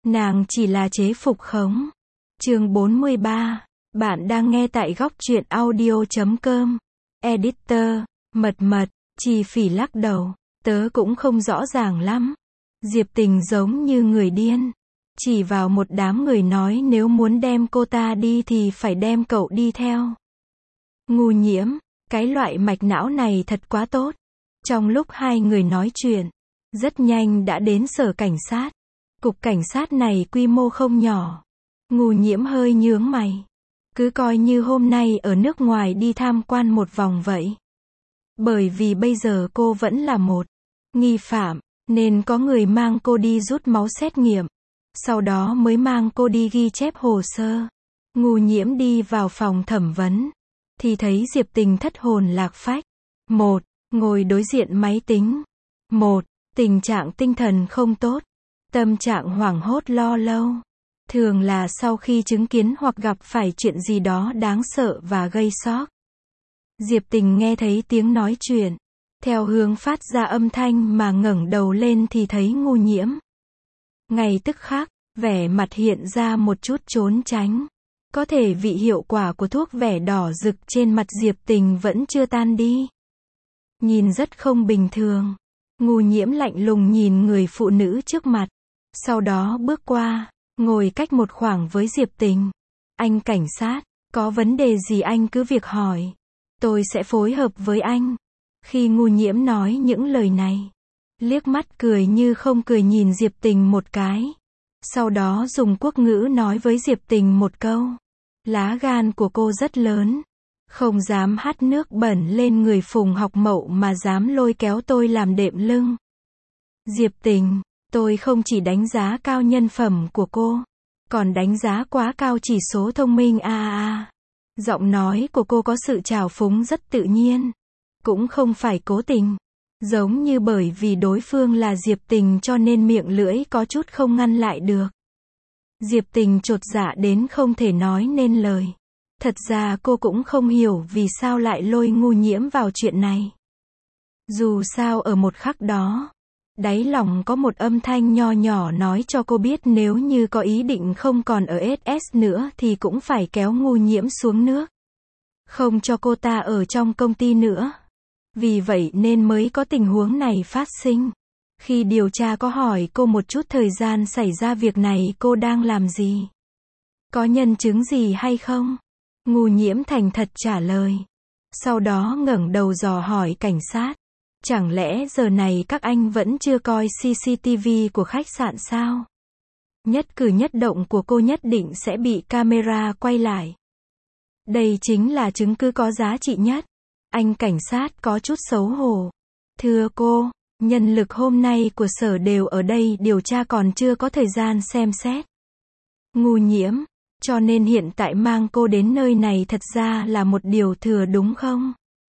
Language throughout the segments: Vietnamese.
Nàng chỉ là chế phục khống. Chương 43. Bạn đang nghe tại góc truyện audio.com. Editor, mật, Chi Phỉ lắc đầu. Tớ cũng không rõ ràng lắm. Diệp Tình giống như người điên. Chỉ vào một đám người nói nếu muốn đem cô ta đi thì phải đem cậu đi theo. Ngu Nhiễm, cái loại mạch não này thật quá tốt. Trong lúc hai người nói chuyện, rất nhanh đã đến sở cảnh sát. Cục cảnh sát này quy mô không nhỏ. Ngu Nhiễm hơi nhướng mày. Cứ coi như hôm nay ở nước ngoài đi tham quan một vòng vậy. Bởi vì bây giờ cô vẫn là một nghi phạm, nên có người mang cô đi rút máu xét nghiệm. Sau đó mới mang cô đi ghi chép hồ sơ. Ngu Nhiễm đi vào phòng thẩm vấn. Thì thấy Diệp Tình thất hồn lạc phách. 1. Ngồi đối diện máy tính. 1. Tình trạng tinh thần không tốt. Tâm trạng hoảng hốt lo âu. Thường là sau khi chứng kiến hoặc gặp phải chuyện gì đó đáng sợ và gây sốc. Diệp Tình nghe thấy tiếng nói chuyện. Theo hướng phát ra âm thanh mà ngẩng đầu lên thì thấy Ngu Nhiễm. Ngay tức khắc, vẻ mặt hiện ra một chút trốn tránh. Có thể vị hiệu quả của thuốc vẻ đỏ rực trên mặt Diệp Tình vẫn chưa tan đi. Nhìn rất không bình thường. Ngu Nhiễm lạnh lùng nhìn người phụ nữ trước mặt. Sau đó bước qua, ngồi cách một khoảng với Diệp Tình. Anh cảnh sát, có vấn đề gì anh cứ việc hỏi. Tôi sẽ phối hợp với anh. Khi Ngu Nhiễm nói những lời này, liếc mắt cười như không cười nhìn Diệp Tình một cái. Sau đó dùng quốc ngữ nói với Diệp Tình một câu. Lá gan của cô rất lớn. Không dám hắt nước bẩn lên người Phùng Học Mậu mà dám lôi kéo tôi làm đệm lưng. Diệp Tình, tôi không chỉ đánh giá cao nhân phẩm của cô, còn đánh giá quá cao chỉ số thông minh Giọng nói của cô có sự trào phúng rất tự nhiên. Cũng không phải cố tình. Giống như bởi vì đối phương là Diệp Tình cho nên miệng lưỡi có chút không ngăn lại được. Diệp Tình chột dạ đến không thể nói nên lời. Thật ra cô cũng không hiểu vì sao lại lôi Ngu Nhiễm vào chuyện này. Dù sao ở một khắc đó, đáy lòng có một âm thanh nho nhỏ nói cho cô biết nếu như có ý định không còn ở SS nữa thì cũng phải kéo Ngu Nhiễm xuống nước. Không cho cô ta ở trong công ty nữa. Vì vậy nên mới có tình huống này phát sinh. Khi điều tra có hỏi cô một chút thời gian xảy ra việc này cô đang làm gì? Có nhân chứng gì hay không? Ngu Nhiễm thành thật trả lời. Sau đó ngẩng đầu dò hỏi cảnh sát. Chẳng lẽ giờ này các anh vẫn chưa coi CCTV của khách sạn sao? Nhất cử nhất động của cô nhất định sẽ bị camera quay lại. Đây chính là chứng cứ có giá trị nhất. Anh cảnh sát có chút xấu hổ. Thưa cô, nhân lực hôm nay của sở đều ở đây điều tra còn chưa có thời gian xem xét. Ngu Nhiễm, cho nên hiện tại mang cô đến nơi này thật ra là một điều thừa đúng không?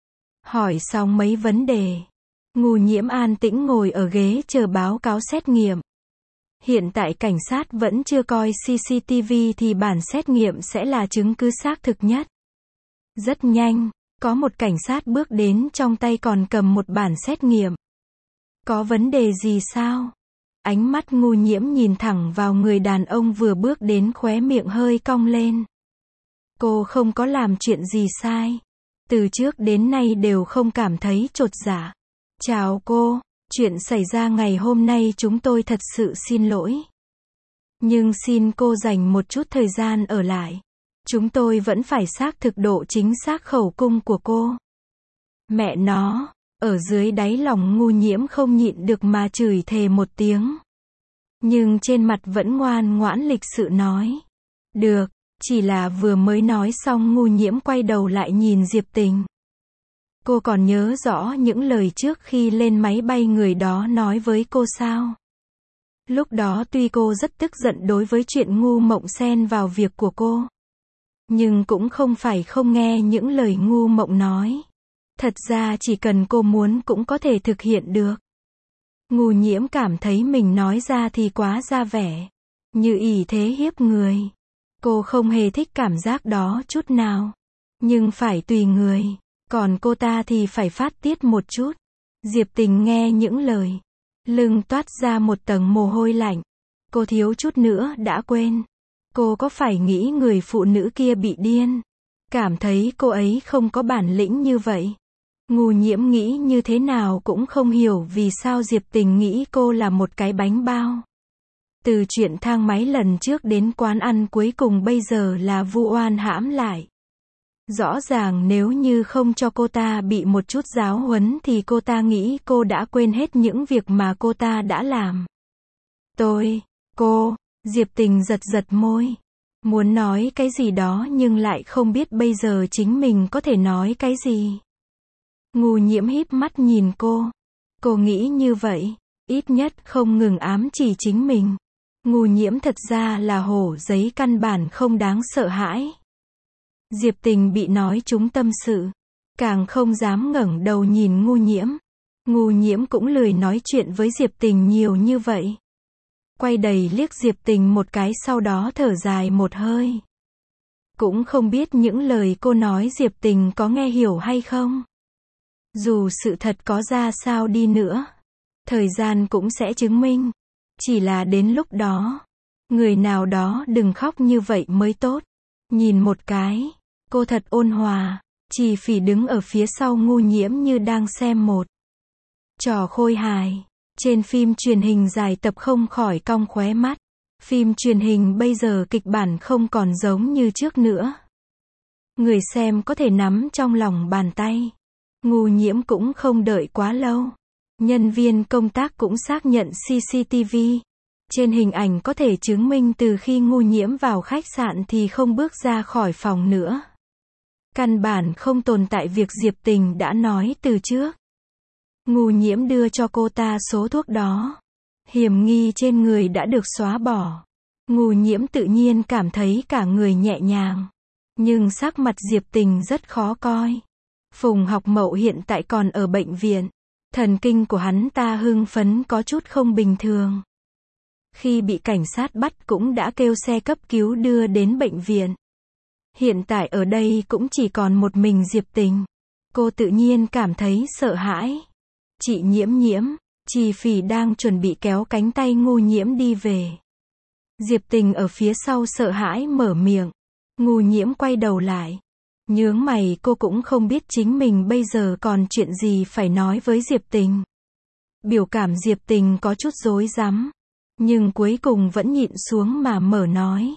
Hỏi xong mấy vấn đề. Ngu Nhiễm an tĩnh ngồi ở ghế chờ báo cáo xét nghiệm. Hiện tại cảnh sát vẫn chưa coi CCTV thì bản xét nghiệm sẽ là chứng cứ xác thực nhất. Rất nhanh, có một cảnh sát bước đến trong tay còn cầm một bản xét nghiệm. Có vấn đề gì sao? Ánh mắt Ngu Nhiễm nhìn thẳng vào người đàn ông vừa bước đến khóe miệng hơi cong lên. Cô không có làm chuyện gì sai. Từ trước đến nay đều không cảm thấy chột dạ. Chào cô, chuyện xảy ra ngày hôm nay chúng tôi thật sự xin lỗi. Nhưng xin cô dành một chút thời gian ở lại. Chúng tôi vẫn phải xác thực độ chính xác khẩu cung của cô. Mẹ nó, ở dưới đáy lòng Ngu Nhiễm không nhịn được mà chửi thề một tiếng. Nhưng trên mặt vẫn ngoan ngoãn lịch sự nói. Được, chỉ là vừa mới nói xong Ngu Nhiễm quay đầu lại nhìn Diệp Tình. Cô còn nhớ rõ những lời trước khi lên máy bay người đó nói với cô sao? Lúc đó tuy cô rất tức giận đối với chuyện Ngu Mộng xen vào việc của cô. Nhưng cũng không phải không nghe những lời Ngu Mộng nói. Thật ra chỉ cần cô muốn cũng có thể thực hiện được. Ngu Nhiễm cảm thấy mình nói ra thì quá ra vẻ. Như ỷ thế hiếp người. Cô không hề thích cảm giác đó chút nào. Nhưng phải tùy người. Còn cô ta thì phải phát tiết một chút. Diệp Tình nghe những lời. Lưng toát ra một tầng mồ hôi lạnh. Cô thiếu chút nữa đã quên. Cô có phải nghĩ người phụ nữ kia bị điên? Cảm thấy cô ấy không có bản lĩnh như vậy. Ngô Nhiễm nghĩ như thế nào cũng không hiểu vì sao Diệp Tình nghĩ cô là một cái bánh bao. Từ chuyện thang máy lần trước đến quán ăn cuối cùng bây giờ là vu oan hãm lại. Rõ ràng nếu như không cho cô ta bị một chút giáo huấn thì cô ta nghĩ cô đã quên hết những việc mà cô ta đã làm. Diệp Tình giật giật môi. Muốn nói cái gì đó nhưng lại không biết bây giờ chính mình có thể nói cái gì. Ngô Nhiễm híp mắt nhìn cô. Cô nghĩ như vậy, ít nhất không ngừng ám chỉ chính mình. Ngô Nhiễm thật ra là hổ giấy căn bản không đáng sợ hãi. Diệp Tình bị nói trúng tâm sự, càng không dám ngẩng đầu nhìn Ngô Nhiễm. Ngô Nhiễm cũng lười nói chuyện với Diệp Tình nhiều như vậy. Quay đầy liếc Diệp Tình một cái sau đó thở dài một hơi. Cũng không biết những lời cô nói Diệp Tình có nghe hiểu hay không. Dù sự thật có ra sao đi nữa, thời gian cũng sẽ chứng minh. Chỉ là đến lúc đó, người nào đó đừng khóc như vậy mới tốt. Nhìn một cái, cô thật ôn hòa, Chỉ Phỉ đứng ở phía sau Ngô Nhiễm như đang xem một trò khôi hài. Trên phim truyền hình dài tập không khỏi cong khóe mắt. Phim truyền hình bây giờ kịch bản không còn giống như trước nữa. Người xem có thể nắm trong lòng bàn tay. Ngô Nhiễm cũng không đợi quá lâu. Nhân viên công tác cũng xác nhận CCTV. Trên hình ảnh có thể chứng minh từ khi Ngô Nhiễm vào khách sạn thì không bước ra khỏi phòng nữa. Căn bản không tồn tại việc Diệp Tình đã nói từ trước. Ngô Nhiễm đưa cho cô ta số thuốc đó. Hiểm nghi trên người đã được xóa bỏ. Ngô Nhiễm tự nhiên cảm thấy cả người nhẹ nhàng. Nhưng sắc mặt Diệp Tình rất khó coi. Phùng Học Mậu hiện tại còn ở bệnh viện. Thần kinh của hắn ta hưng phấn có chút không bình thường. Khi bị cảnh sát bắt cũng đã kêu xe cấp cứu đưa đến bệnh viện. Hiện tại ở đây cũng chỉ còn một mình Diệp Tình. Cô tự nhiên cảm thấy sợ hãi. Chị Nhiễm, Chỉ Phỉ đang chuẩn bị kéo cánh tay Ngô Nhiễm đi về. Diệp Tình ở phía sau sợ hãi mở miệng. Ngô Nhiễm quay đầu lại. Nhướng mày, cô cũng không biết chính mình bây giờ còn chuyện gì phải nói với Diệp Tình. Biểu cảm Diệp Tình có chút rối rắm. Nhưng cuối cùng vẫn nhịn xuống mà mở nói.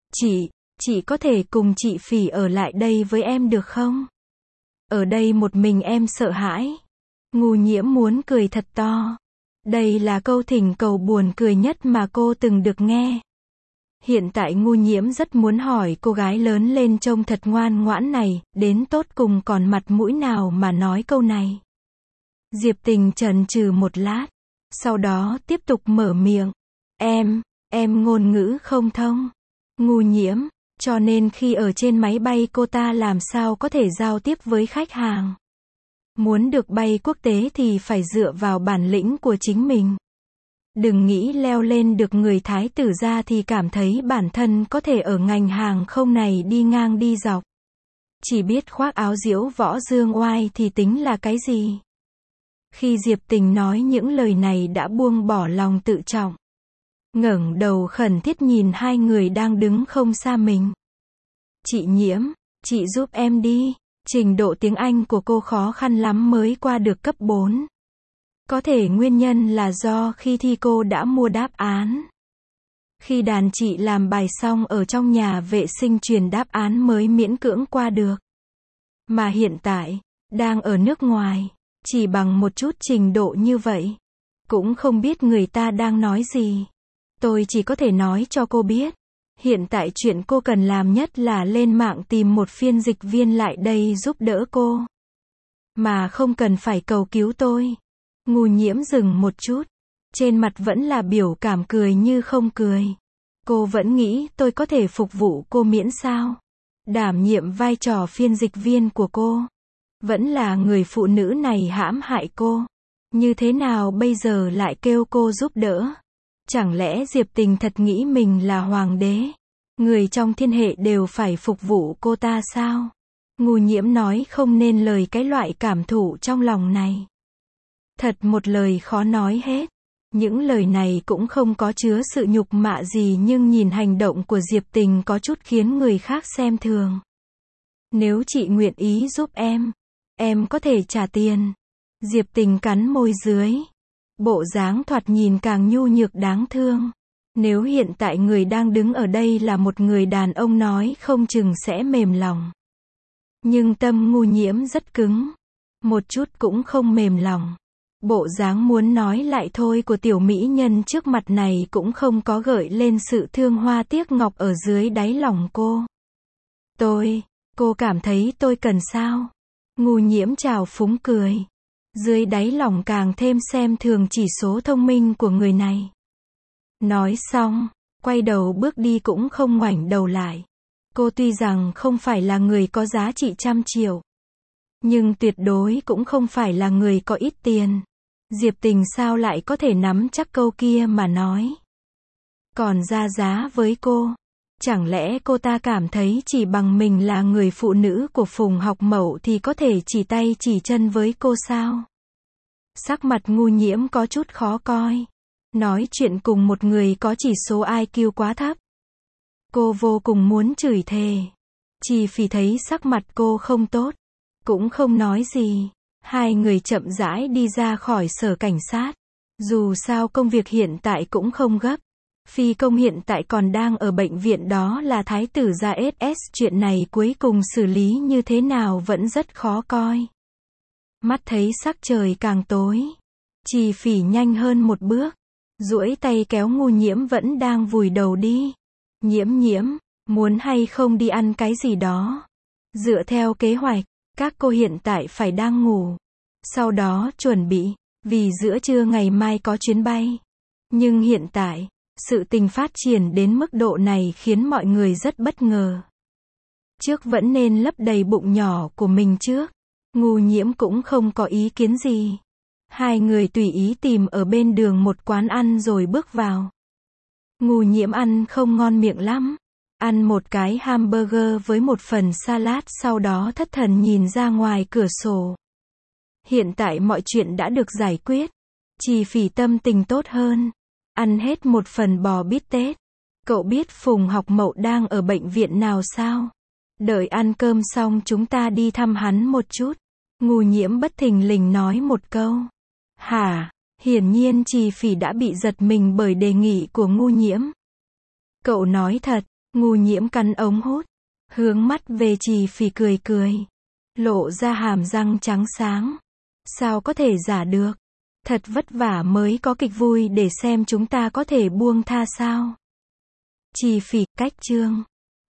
Chị có thể cùng chị Phỉ ở lại đây với em được không? Ở đây một mình em sợ hãi. Ngô Nhiễm muốn cười thật to. Đây là câu thỉnh cầu buồn cười nhất mà cô từng được nghe. Hiện tại Ngô Nhiễm rất muốn hỏi cô gái lớn lên trông thật ngoan ngoãn này, đến tột cùng còn mặt mũi nào mà nói câu này. Diệp Tình chần chừ một lát, sau đó tiếp tục mở miệng. Em ngôn ngữ không thông. Ngô Nhiễm, cho nên khi ở trên máy bay cô ta làm sao có thể giao tiếp với khách hàng. Muốn được bay quốc tế thì phải dựa vào bản lĩnh của chính mình. Đừng nghĩ leo lên được người thái tử ra thì cảm thấy bản thân có thể ở ngành hàng không này đi ngang đi dọc. Chỉ biết khoác áo diễu võ dương oai thì tính là cái gì? Khi Diệp Tình nói những lời này đã buông bỏ lòng tự trọng. Ngẩng đầu khẩn thiết nhìn hai người đang đứng không xa mình. Chị Nhiễm, chị giúp em đi. Trình độ tiếng Anh của cô khó khăn lắm mới qua được cấp 4. Có thể nguyên nhân là do khi thi cô đã mua đáp án. Khi đàn chị làm bài xong ở trong nhà vệ sinh truyền đáp án mới miễn cưỡng qua được. Mà hiện tại, đang ở nước ngoài, chỉ bằng một chút trình độ như vậy. Cũng không biết người ta đang nói gì. Tôi chỉ có thể nói cho cô biết. Hiện tại chuyện cô cần làm nhất là lên mạng tìm một phiên dịch viên lại đây giúp đỡ cô. Mà không cần phải cầu cứu tôi. Ngô Nhiễm dừng một chút. Trên mặt vẫn là biểu cảm cười như không cười. Cô vẫn nghĩ tôi có thể phục vụ cô miễn sao? Đảm nhiệm vai trò phiên dịch viên của cô. Vẫn là người phụ nữ này hãm hại cô. Như thế nào bây giờ lại kêu cô giúp đỡ? Chẳng lẽ Diệp Tình thật nghĩ mình là hoàng đế? Người trong thiên hệ đều phải phục vụ cô ta sao? Ngô Nhiễm nói không nên lời cái loại cảm thụ trong lòng này. Thật một lời khó nói hết. Những lời này cũng không có chứa sự nhục mạ gì nhưng nhìn hành động của Diệp Tình có chút khiến người khác xem thường. Nếu chị nguyện ý giúp em có thể trả tiền. Diệp Tình cắn môi dưới. Bộ dáng thoạt nhìn càng nhu nhược đáng thương. Nếu hiện tại người đang đứng ở đây là một người đàn ông nói không chừng sẽ mềm lòng. Nhưng tâm Ngu Nhiễm rất cứng. Một chút cũng không mềm lòng. Bộ dáng muốn nói lại thôi của tiểu mỹ nhân trước mặt này cũng không có gợi lên sự thương hoa tiếc ngọc ở dưới đáy lòng cô. Cô cảm thấy tôi cần sao? Ngu Nhiễm trào phúng cười. Dưới đáy lòng càng thêm xem thường chỉ số thông minh của người này. Nói xong, quay đầu bước đi cũng không ngoảnh đầu lại. Cô tuy rằng không phải là người có giá trị 100 triệu. Nhưng tuyệt đối cũng không phải là người có ít tiền. Diệp Tình sao lại có thể nắm chắc câu kia mà nói. Còn ra giá với cô. Chẳng lẽ cô ta cảm thấy chỉ bằng mình là người phụ nữ của Phùng Học Mậu thì có thể chỉ tay chỉ chân với cô sao? Sắc mặt Ngu Nhiễm có chút khó coi. Nói chuyện cùng một người có chỉ số IQ quá thấp. Cô vô cùng muốn chửi thề. Chỉ vì thấy sắc mặt cô không tốt. Cũng không nói gì. Hai người chậm rãi đi ra khỏi sở cảnh sát. Dù sao công việc hiện tại cũng không gấp. Phi công hiện tại còn đang ở bệnh viện đó là Thái tử gia SS. Chuyện này cuối cùng xử lý như thế nào vẫn rất khó coi. Mắt thấy sắc trời càng tối. Chỉ Phỉ nhanh hơn một bước. Duỗi tay kéo Ngu Nhiễm vẫn đang vùi đầu đi. Nhiễm, muốn hay không đi ăn cái gì đó? Dựa theo kế hoạch, các cô hiện tại phải đang ngủ. Sau đó chuẩn bị, vì giữa trưa ngày mai có chuyến bay. Nhưng hiện tại, sự tình phát triển đến mức độ này khiến mọi người rất bất ngờ. Trước vẫn nên lấp đầy bụng nhỏ của mình trước. Ngu Nhiễm cũng không có ý kiến gì. Hai người tùy ý tìm ở bên đường một quán ăn rồi bước vào. Ngu Nhiễm ăn không ngon miệng lắm. Ăn một cái hamburger với một phần salad sau đó thất thần nhìn ra ngoài cửa sổ. Hiện tại mọi chuyện đã được giải quyết. Chỉ Phỉ tâm tình tốt hơn. Ăn hết một phần bò bít tết. Cậu biết Phùng Học Mậu đang ở bệnh viện nào sao? Đợi ăn cơm xong chúng ta đi thăm hắn một chút. Ngu Nhiễm bất thình lình nói một câu. Hả? Hiển nhiên Chỉ Phỉ đã bị giật mình bởi đề nghị của Ngu Nhiễm. Cậu nói thật. Ngu Nhiễm cắn ống hút. Hướng mắt về Chỉ Phỉ cười. Lộ ra hàm răng trắng sáng. Sao có thể giả được? Thật vất vả mới có kịch vui để xem chúng ta có thể buông tha sao? Chỉ Phỉ, cách chương.